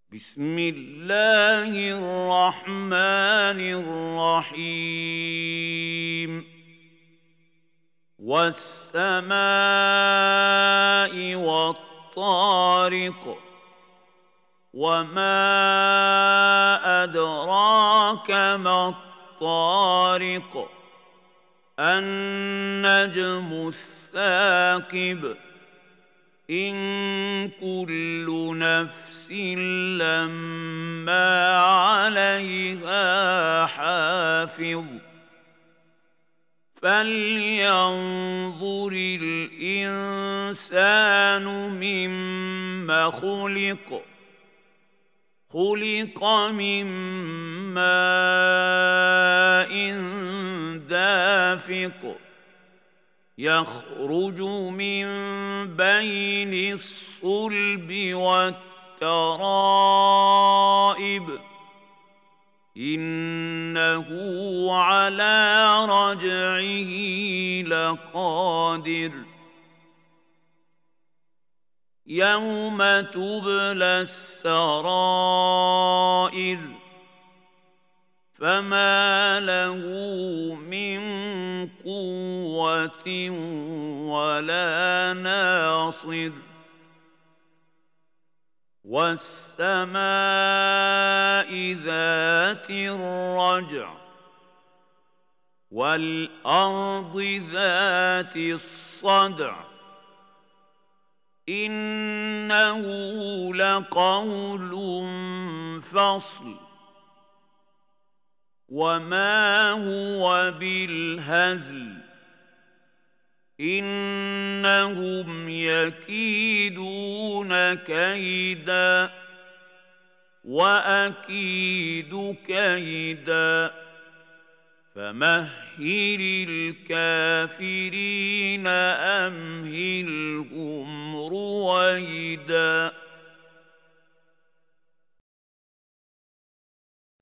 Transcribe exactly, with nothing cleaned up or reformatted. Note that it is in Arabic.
بسم الله الرحمن الرحيم والسماء والطارق وما أدراك ما الطارق النجم الثاقب إن كل نفس لما عليها حافظ فلينظر الإنسان مما خلق خلق من ماء دافق يخرج من بين الصلب والترائب إنه على رجعه لقادر يوم تبلى السرائر فما له من قوة ولا ناصر والسماء ذات الرجع والأرض ذات الصدع إنه لقول فصل وما هو بالهزل إنهم يكيدون كيدا وأكيد كيدا فمهل الكافرين أمهلهم رويدا